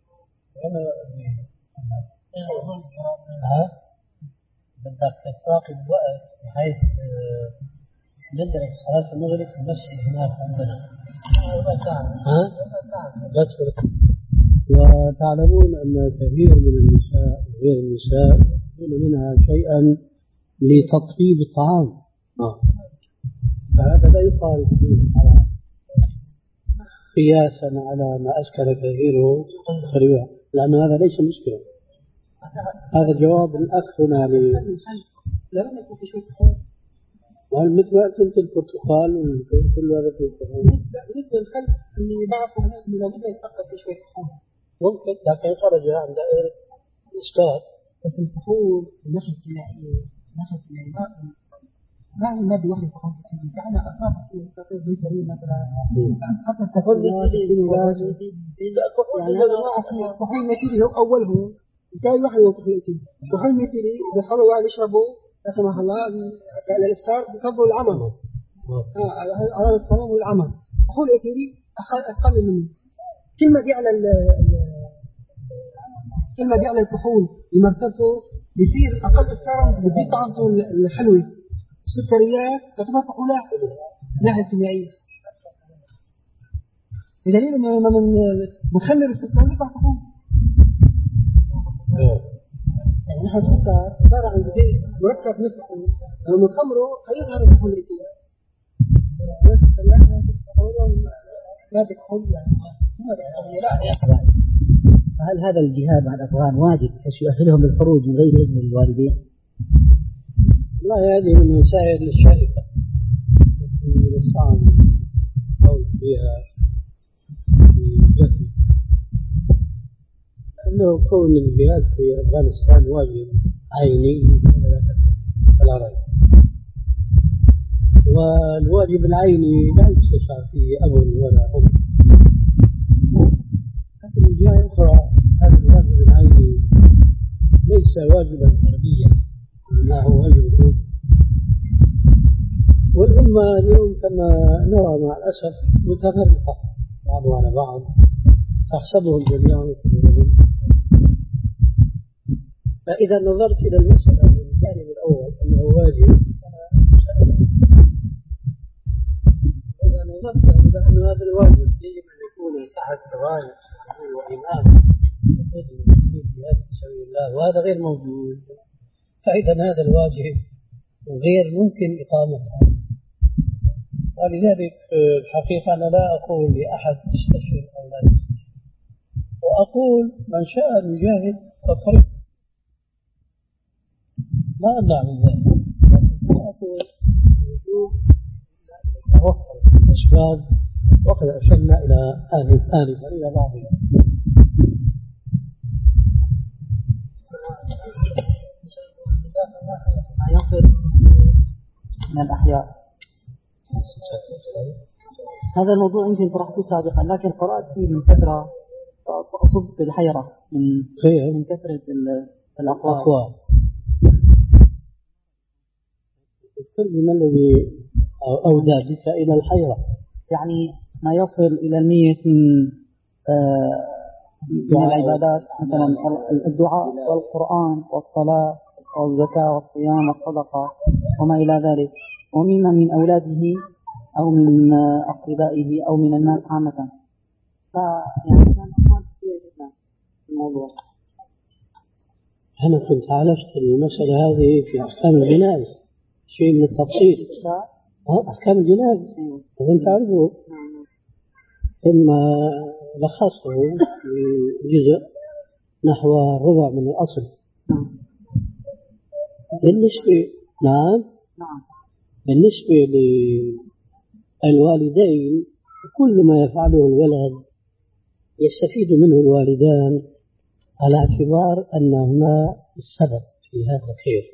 ها بدك تراقب الوقت بحيث ندرك صلاة المغرب في المسجد هناك عندنا ها بس وتعلمون أن كثير من النساء وغير النساء يأخذون منها شيئا لتطيب الطعام آه. فهذا لا يقال فيه حرام قياسا على ما أسكر كثيره خريبا لأن هذا ليس مشكلة. هذا جواب الأخ هنا ل لا ما يكون في شوية خمر مثل ما قلت البرتقال وكل هذا في الخمر. بالنسبة للخل اللي بعرفه هنا اللي لو بدنا يتفقد في شوية خمر ممكن لكن خرج عن دائرة الإسكار. بس الكحول الناحية الكيميائية الناحية الكيميائية ما هي مادة واحدة فقط تسيب يعني أصابع في تقطيع جيسرين مثلا حتى الكحول ميتيلي يعني هذا نوع كحول ميتيلي هو أوله كان واحد هو كحول ميتيلي كحول ميتيلي إذا حاولوا واحد يشربوا لا سمح الله على الإسكار بيصبوا العمى على الصمام والعمى. كحول ميتيلي أقل منه كل ما بيعلى كل ما بيعلى الكحول بمرتبته بيصير أقل إسكارا بتزيد طعمته الحلوة. السكريات تعتبر كحولات ناحية كيميائية بدليل إنه لما نخمر السكر يطلع كحول. يعني نحن السكر عبارة عن زيت مركب من الكحول لما نخمره هيظهر الكحول الكتير. ما بكحول يعني هل هذا الجهاد مع الأفغان واجب حيث يؤهلهم للخروج من غير إذن الوالدين؟ لا هذه من وسائل الشركة من الصعب قول فيها في جسد لأنه كون الجهاد في أفغانستان واجب عيني لا شك ولا ريب والواجب العيني لا يستشعر فيه أب ولا أم لكن من جهة أخرى هذا الواجب العيني ليس واجبا فرديا إنه هو واجب الأم والأمة اليوم كما نرى مع الأسف متفرقة بعضها على بعض تحسبهم جميعا كلهم. فإذا نظرت إلى المسألة من الجانب الأول أنه واجب لأن هذا الواجب يجب أن يكون تحت راية وإمام يقود المسلمين في هذا سبيل الله، وهذا غير موجود. فإذا هذا الواجب غير ممكن إقامته. ولذلك الحقيقة أنا لا أقول لأحد يستشير أو لا يستشير، وأقول من شاء أن يجاهد فطريق، ما أمنع من ذلك، لكن أقول وجوب توفر الأسباب، وقد أرسلنا إلى هذه الثالثة إلى بعضها. ما يصل من الأحياء. هذا الموضوع يمكن طرحته سابقا، لكن قرأت فيه من فترة فأصبت بالحيرة من من كثرة الأقوال. اذكر لي ما الذي أودى بك إلى الحيرة؟ يعني ما يصل إلى النية من من العبادات، مثلا الدعاء والقرآن والصلاة والزكاة والصيام والصدقة وما إلى ذلك، ومما من أولاده أو من أقربائه أو من الناس عامة. فيعني كان أقوال كثيرة جدا في الموضوع. أنا كنت عالجت المسألة هذه في أحكام الجنائز، شيء من التفصيل. أحكام الجنائز كنت أعرفه، ثم لخصته في جزء نحو ربع من الأصل. بالنسبة نعم بالنسبة للوالدين، كل ما يفعله الولد يستفيد منه الوالدان على اعتبار أنهما السبب في هذا الخير.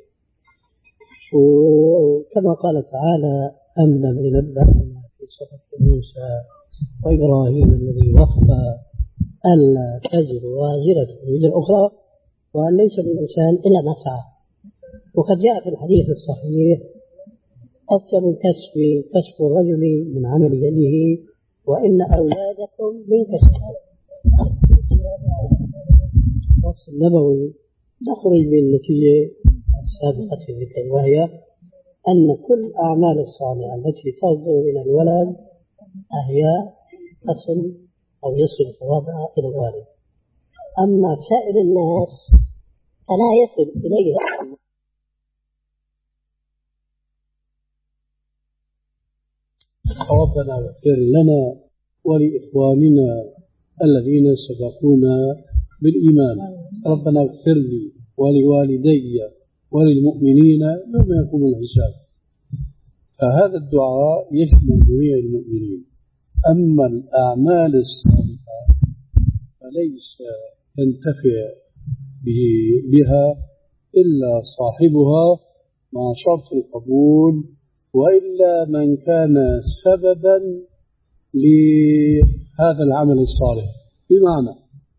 وكما قال تعالى: أم لم ينبأنا في صحف موسى وإبراهيم الذي وفى ألا تزر وازرة وزر أخرى وأن ليس للإنسان إلا ما سعى. وقد جاء في الحديث الصحيح: أفضل الكسب كسب الرجل من عمل يده، وإن أولادكم من كسبه. النص النبوي نخرج من النتيجة السابقة الذكر، وهي أن كل الأعمال الصالحة التي تصدر من الولد هي تصل أو يصل ثوابها إلى الوالد. أما سائر الناس فلا يصل إليه. ربنا اغفر لنا ولإخواننا الذين سبقونا بالإيمان. ربنا اغفر لي ولوالدي وللمؤمنين يوم يقوم الحساب. فهذا الدعاء يشمل جميع المؤمنين. أما الأعمال الصالحة فليس ينتفع بها إلا صاحبها مع شرط القبول، وإلا من كان سببا لهذا العمل الصالح. بمعنى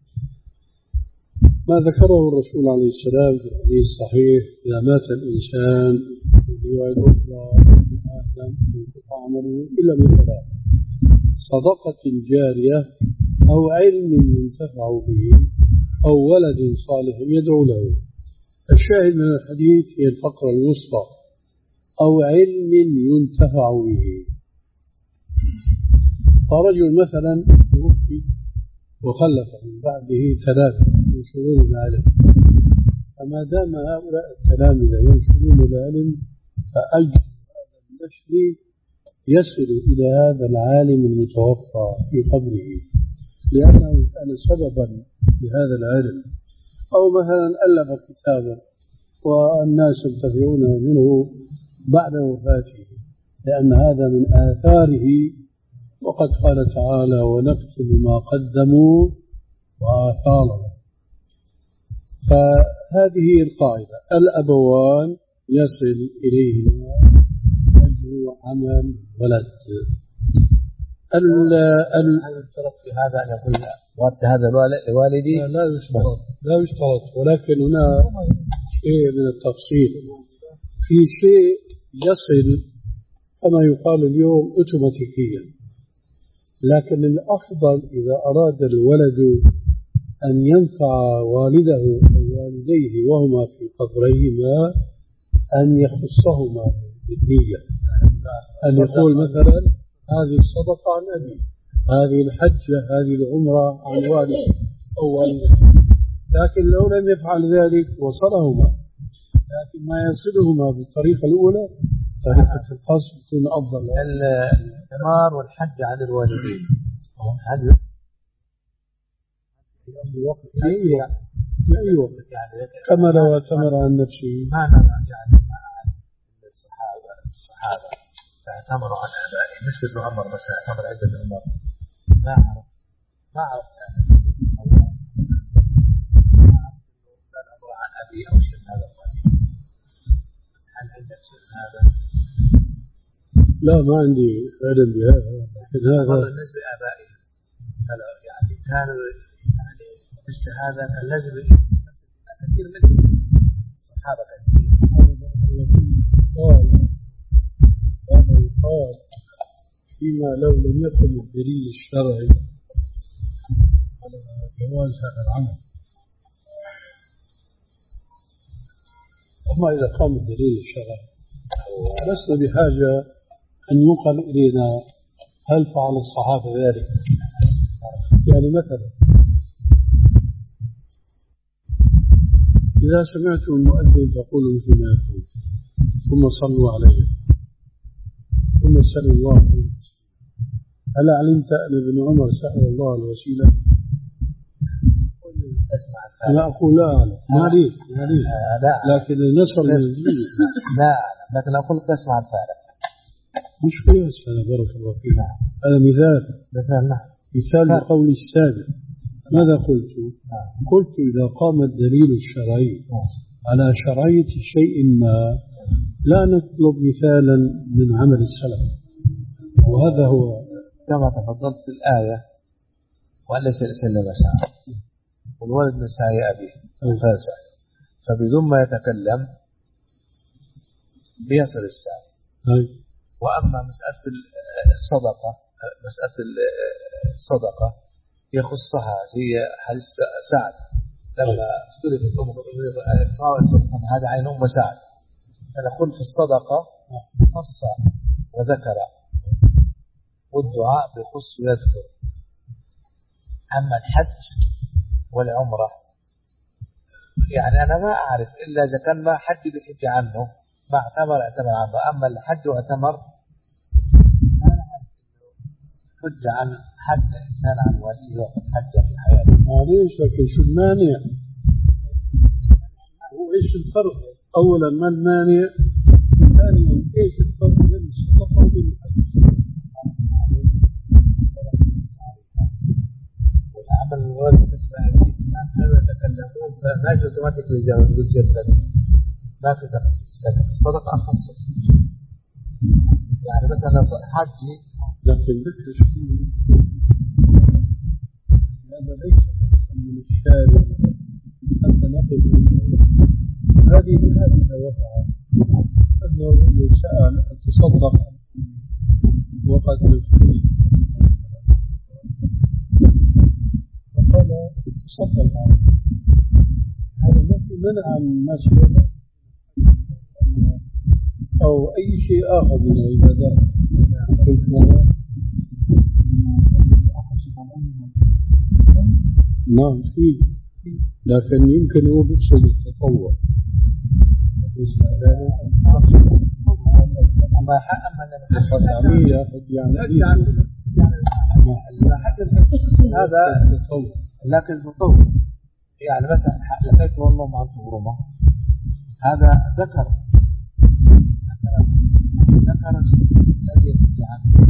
ما ذكره الرسول عليه السلام في الحديث الصحيح: إذا مات الإنسان في رواية أخرى آدم انقطع عمله إلا من ثلاث: صدقة جارية، أو علم ينتفع به، أو ولد صالح يدعو له. الشاهد من الحديث هي الفقرة الوسطى: أو علم ينتفع به. فرجل مثلا توفي وخلف من بعده ثلاثة ينشرون العلم، فما دام هؤلاء التلامذة ينشرون العلم فأجر هذا النشر يصل إلى هذا العالم المتوفى في قبره، لأنه كان سببا لهذا العلم. أو مثلا ألف كتابا والناس ينتفعون منه بعد وفاته، لأن هذا من آثاره. وقد قال تعالى: ونكتب ما قدموا وآثارهم. فهذه القاعدة: الأبوان يصل إليهما أجر عمل ولد. هل يشترط في هذا أن يقول وقت هذا والدي؟ لا يشترط لا يشترط ولكن هنا شيء من التفصيل. في شيء يصل كما يقال اليوم أوتوماتيكيا، لكن الأفضل إذا أراد الولد أن ينفع والده أو والديه وهما في قبريهما أن يخصهما بالنية، أن يقول مثلا: هذه الصدقة عن أبي، هذه الحجة، هذه العمرة عن والد أو والدته. لكن لو لم يفعل ذلك وصلهما، لكن ما يصلهما بالطريقة الأولى طريقة القصد تكون أفضل. الثمار والحج عن الوالدين هل في أي وقت في أي وقت في أي وقت يعني ثمر وثمر عن نفسه. ما نرى يعني ما أعرف الصحابة الصحابة اعتمروا عن آبائهم، مش ابن عمر بس اعتمر عدة عمر. ما أعرف ما أعرف يعني ما أعرف كان أمر عن أبي أو شيء هذا القبيل. هل عندك شيء هذا؟ لا ما عندي علم بهذا، لكن هذا بالنسبة لآبائهم يعني كانوا يعني مثل هذا كان لازم كثير من الصحابة كثير. قال هذا يقال فيما لو لم يكن الدليل الشرعي على جواز هذا العمل، أما إذا قام الدليل الشرعي لسنا بحاجة أن ينقل إلينا هل فعل الصحابة ذلك. يعني مثلا إذا سمعتم المؤذن فقولوا مثل ما يقول ثم صلوا عليه ثم سلوا الله عليه. هل علمت أن ابن عمر سأل الله الوسيلة؟ أنا أقول لا أعلم، ما لي ما لي لكن النصر النزلي لا أعلم، لكن أقول لك أسمع الفارق مش قياس. هذا بارك الله فيك، هذا مثال مثال نعم مثال لقول السابق. ماذا قلت؟ قلت إذا قام الدليل الشرعي على شرعية شيء ما لا نطلب مثالا من عمل السلف، وهذا هو كما تفضلت الآية وأن ليس الإنسان لما سعى والولد من سعي أبيه فاسع، فبدون ما يتكلم بيصل السعي. وأما مسألة الصدقة مسألة الصدقة يخصها زي حديث سعد لما اختلفت أم خطيب هذا عين أم سعد، فنقول في الصدقة خص وذكر والدعاء بخص ويذكر. أما الحج والعمرة يعني أنا ما أعرف إلا إذا كان ما حج بحج عنه ما اعتمر اعتمر عنه. أما الحج واعتمر ما نعرف حج عن حج إنسان عن وليه وقد حج في حياته. معليش لكن شو المانع؟ هو إيش الفرق؟ أولا ما المانع؟ ثانيا إيش الفرق بين الصدقة وبين الحج؟ والعمل الولد بالنسبة لي ما كانوا يتكلمون فما يجب اوتوماتيك لزاوية الجزء الثاني ما في تخصيص، لكن في الصدقة أخصص. يعني مثلا حجي لكن ذكر شيء هذا ليس نصا من الشارع حتى نقف هذه هذه وقعت أنه رجل سأل أن تصدق وقد يفتي فقال تصدق عنه. هذا ما في منع عن مسألة أو أي شيء آخر من العبادات. كيف ماذا؟ نعم فيه، لكن يمكن هو بيقصد التطوع. أما حق من الحجامية يعني هذا لكن تطوع. يعني مثلا لقيت والله مع التبرمة هذا ذكر ذكر الذي يرجع عنه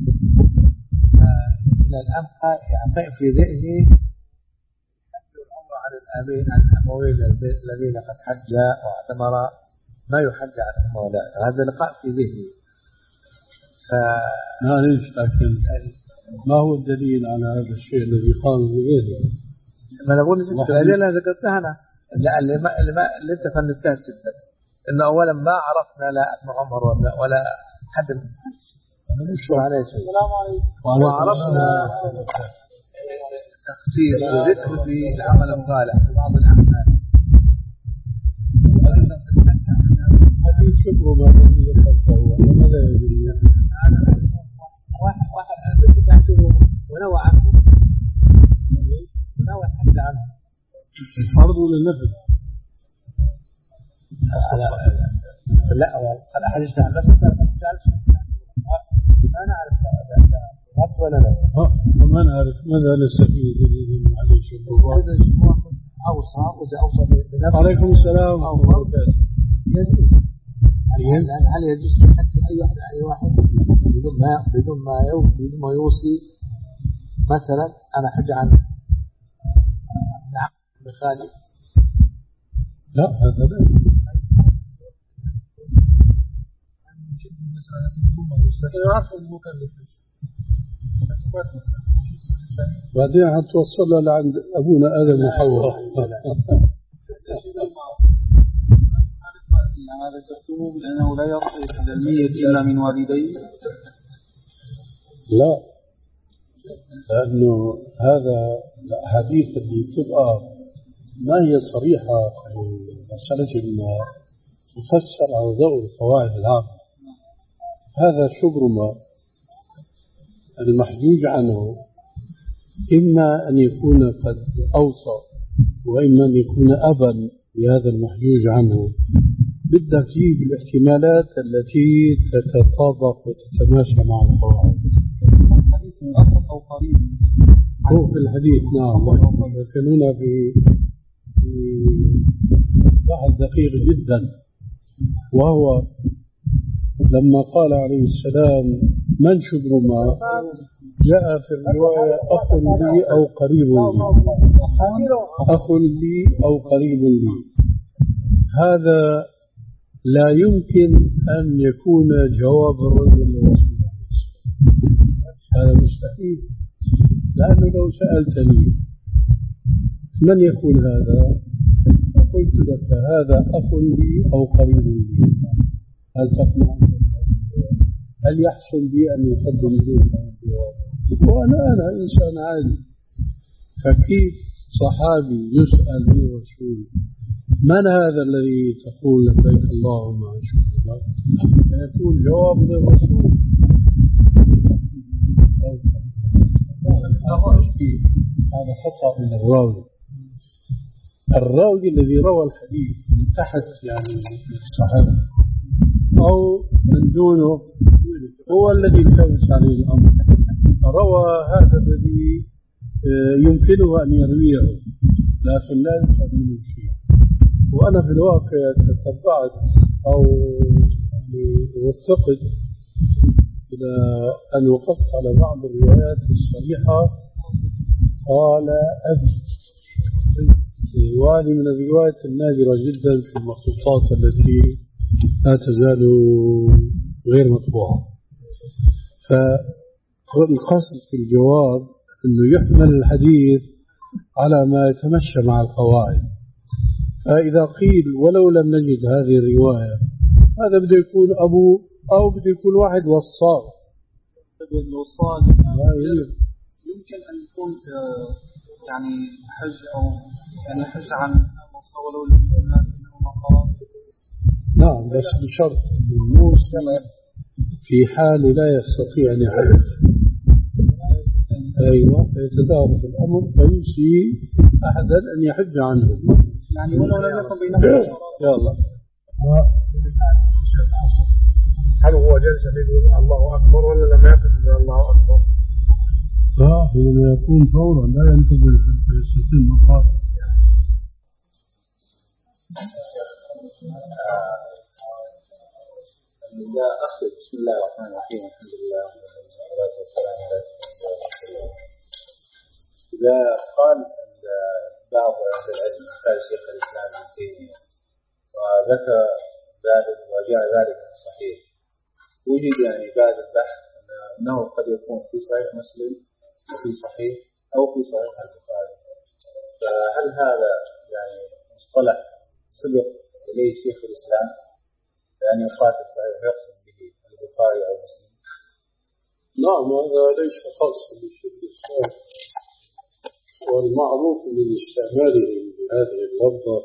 إلى الآن يعني في ذهني حج الأمر عن الأبين عن الأبوين الذين قد حج واعتمر ما يحج عنهم ولا هذا لقاء في ذهني. ف معليش لكن ما هو الدليل على هذا الشيء الذي قام بغيره؟ ما نقول ست الأدلة اللي ذكرتها أنا اللي ما اللي ما اللي أنت فندتها ستة إنه أولا ما عرفنا لا ابن عمر ولا ولا حد نشكر عليه شيء. السلام عليكم. وعرفنا تخصيص وذكر في العمل الصالح في بعض الأعمال. حديث شكر ما الذي ذكرته وماذا يدل؟ واحد الفرض ولا النفل؟ لا قد حجزت عن نفسك ما نعرف رب ولا لا. ما نعرف ماذا نستفيد من عليه شكر أوصى وإذا أوصى بنفسه. عليكم السلام ورحمة الله وبركاته. يجوز. هل يجوز حتى أي واحد أي واحد بدون ما بدون ما بدون ما يوصي مثلا أنا حج عن نعم بخالي؟ لا هذا لا. مثلا بدون ما يوصي يعرف المكلف. بعدين حتوصلها لعند أبونا آدم وحواء. هذا ذكرتموه بأنه لا يصح إلى الميت إلا من والديه. لا، لأنه هذا الأحاديث اللي تبقى ما هي صريحة في مسألة الماء تفسر على ضوء القواعد العامة. هذا شبر ما المحجوج عنه إما أن يكون قد أوصى وإما أن يكون أبا لهذا المحجوج عنه. بدك تجيب الاحتمالات التي تتطابق وتتماشى مع القواعد. حديث أقرب أو قريب هو في الحديث نعم، لكن هنا في بحث دقيق جدا، وهو لما قال عليه السلام من شبر ما جاء في الرواية أخ لي أو قريب لي، أخ لي أو قريب لي. هذا لا يمكن أن يكون جواب الرجل للرسول عليه السلام، هذا مستحيل. لأنه لو سألتني من يكون هذا قلت لك هذا أخ لي أو قريب لي، هل تقنع؟ هل يحصل بي أن يقدم إليك الجواب؟ وأنا أنا إنسان عادي، فكيف صحابي يسأل من الرسول من هذا الذي تقول لبيك اللهم عن شكرك، فيكون جواب للرسول. هذا خطأ من الراوي. الراوي الذي روى الحديث من تحت يعني الصحابة أو من دونه هو الذي التبس عليه الأمر، روى هذا الذي يمكنه أن يرويه لكن لا يفهم منه شيء. وأنا في الواقع تتبعت أو وثقت إلى أن وقفت على بعض الروايات الصريحة قال أبي، وهذه من الروايات النادرة جدا في المخطوطات التي لا تزال غير مطبوعة. فالقصد في الجواب أنه يحمل الحديث على ما يتمشى مع القواعد. فإذا قيل ولو لم نجد هذه الرواية هذا بده يكون أبو أو بده يكون واحد وصال. الوصال يمكن أن يكون يعني حج أو يعني حج عن إنسان وصى ولو لم يكن هذه المقام. نعم، بس بشرط أن الموصل في حال لا يستطيع أن يحج. أيوة، فيتدارك الأمر فيوصي أحدا أن يحج عنه. يعني ولو لم يكن بينهم. يلا. هل هو جلس يقول الله أكبر ولا لم يقل الله أكبر؟ لا، حينما يكون فورا لا ينتظر حتى يستتم مقام. إذا أخذ بسم الله الرحمن الرحيم الحمد لله والصلاة والسلام على رسول الله. إذا قال بعض أهل العلم قال شيخ الإسلام ابن تيمية وذكر ذلك وجاء ذلك في الصحيح، وجد يعني بعد البحث أنه قد يكون في صحيح مسلم وفي صحيح أو في صحيح البخاري. فهل هذا يعني مصطلح سبق إليه شيخ الإسلام يعني قال الصحيح يقصد به البخاري أو مسلم؟ نعم، هذا ليس خاصا بشيخ الإسلام، والمعروف من استعماله بهذه اللفظة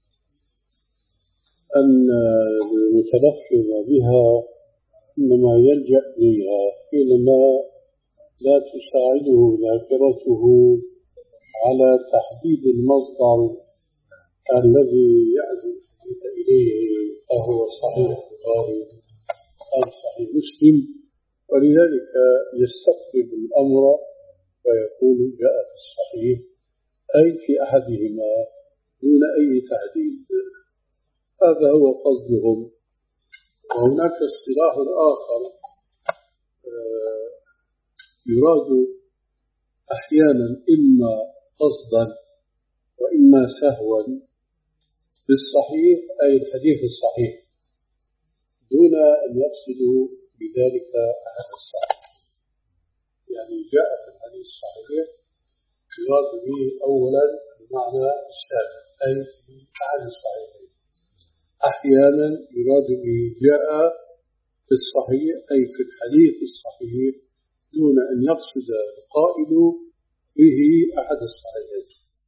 أن المتلفظ بها إنما يلجأ إليها حينما لا تساعده ذاكرته على تحديد المصدر الذي يعزو الحديث إليه فهو صحيح البخاري أو صحيح مسلم، ولذلك يستقرب الأمر ويقول جاء في الصحيح أي في أحدهما دون أي تعديل. هذا هو قصدهم. وهناك اصطلاح آخر يراد أحيانا إما قصدا وإما سهوا بالصحيح أي الحديث الصحيح دون أن يقصدوا بذلك أحد الصحيح. يعني جاء في الحديث الصحيح يراد به أولا المعنى الشاذ أي في أحد الصحيحين. أحيانا يراد به جاء في الصحيح أي في الحديث الصحيح دون أن يقصد القائل به أحد الصحيحين.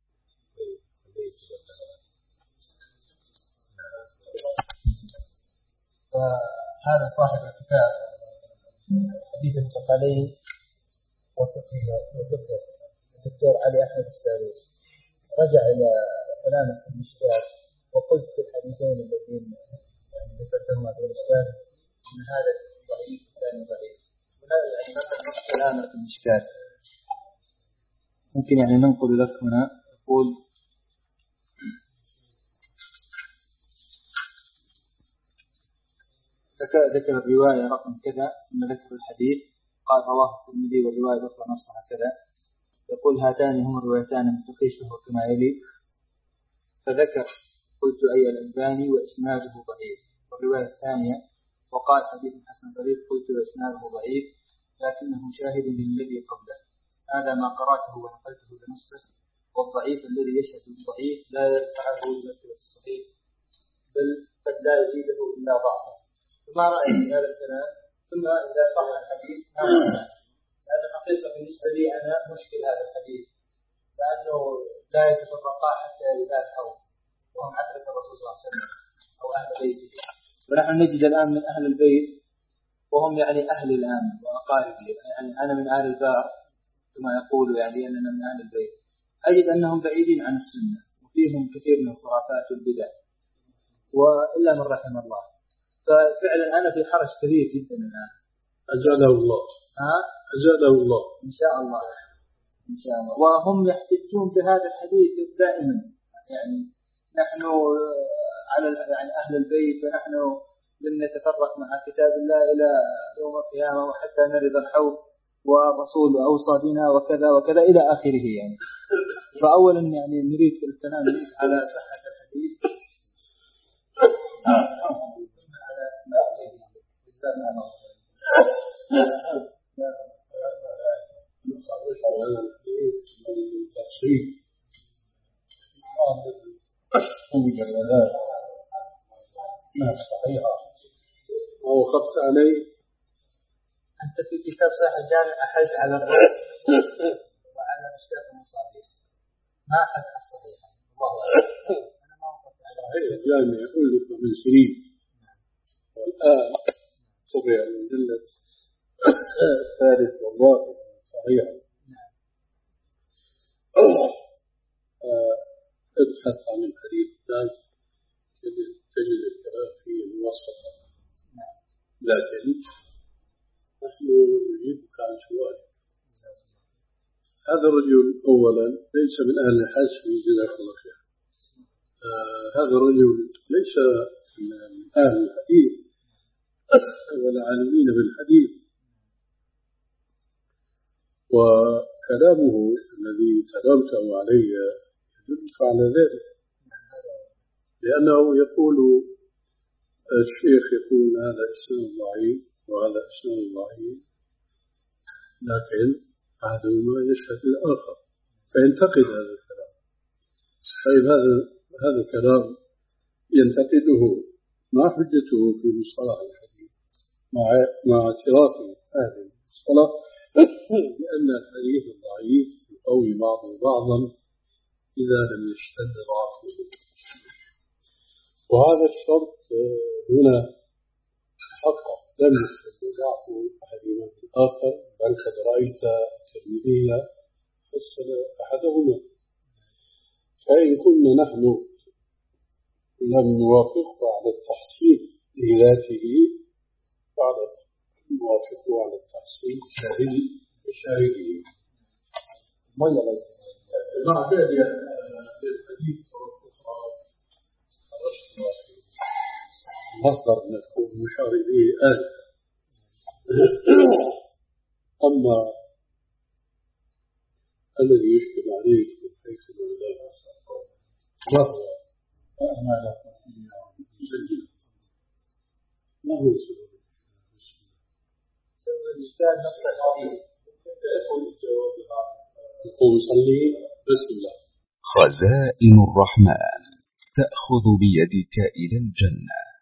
فهذا صاحب الكتاب حديث المتقالين وفقه وفقه الدكتور علي أحمد الساروس رجع إلى كلام المشكات، وقلت في الحديثين الذين ذكرتهما في المشكات أن هذا ضعيف والثاني ضعيف، ولا يعني مثل نص كلام المشكات. ممكن يعني ننقل لك هنا يقول ذكر الرواية رقم كذا ثم ذكر الحديث قال رواه الترمذي والرواية الأخرى نصها كذا. يقول هاتان هما الروايتان متخيشه كما يلي، فذكر قلت أي الألباني وإسناده ضعيف. والرواية الثانية وقال حديث حسن ضعيف قلت وإسناده ضعيف لكنه شاهد للذي قبله. هذا ما قرأته ونقلته بنصه. والضعيف الذي يشهد الضعيف لا يرفعه إلى الصحيح بل قد لا يزيده إلا ضعفا. فما رأيك في هذا الكلام؟ ثم إذا صح الحديث لأن الحقيقة بالنسبة لي أنا مشكل هذا الحديث لأنه لا يتفرقا حتى يردا الحوض وهم عترة الرسول صلى الله عليه وسلم أو أهل بيته، ونحن نجد الآن من أهل البيت وهم يعني أهل الآن وأقاربي، يعني أنا من أهل البار كما يقول يعني أننا من أهل البيت، أجد أنهم بعيدين عن السنة وفيهم كثير من الخرافات والبدع وإلا من رحم الله. ففعلا أنا في حرج كبير جدا الآن. أجعله الله. ها؟ أجعله الله. إن شاء الله. إن شاء الله. وهم يحتجون بهذا الحديث دائما، يعني نحن على يعني أهل البيت ونحن لن نتفرق مع كتاب الله إلى يوم القيامة وحتى نرد الحوض والرسول أوصى بنا وكذا وكذا إلى آخره يعني. فأولا يعني نريد الكلام على صحة الحديث. أو خفت علي أنت في كتاب صحيح الجامع أحد على الرأس وعلى مشكلة المصابيح ما أحد على الصحيح. الله أعلم. أنا ما وقفت على صحيح الجامع يقول لك من سنين والآن طبع المجلد الثالث والرابع صحيح. ابحث عن الحديث الثاني تجد الكلام فيه موسطا، لكن نحن نجيبك عن سؤالك. هذا الرجل أولا ليس من أهل الحديث جزاك الله خير. آه هذا الرجل ليس من أهل الحديث ولا عالمين بالحديث، وكلامه الذي تلوته علي يدلك على ذلك، لأنه يقول الشيخ يقول هذا إسناد ضعيف وهذا إسناد ضعيف، لكن أحدهما يشهد الآخر فينتقد هذا الكلام. طيب هذا هذا الكلام ينتقده ما حجته في مصطلح الحديث مع مع اعترافه هذه المصطلح بأن الحديث الضعيف يقوي بعضه بعضا إذا لم يشتد ضعفه، وهذا الشرط هنا حقق لم يشتد ضعف أحدهما بالآخر، بل قد رأيت الترمذي حسن أحدهما. فإن كنا نحن لم نوافقه على التحسين لذاته بعد نوافقه على التحسين بشاهده. ما يليس مع ذلك الحديث أخرى خرجت مصدر مفهوم مشار إليه آل. أما الذي يشكل عليك من حيث الولاء وهو أعمالكم فيها جيدة، ما هو سبب سبب الإشكال نص الحديث؟ يقول صلي بسم الله. خزائن الرحمن تأخذ بيدك إلى الجنة.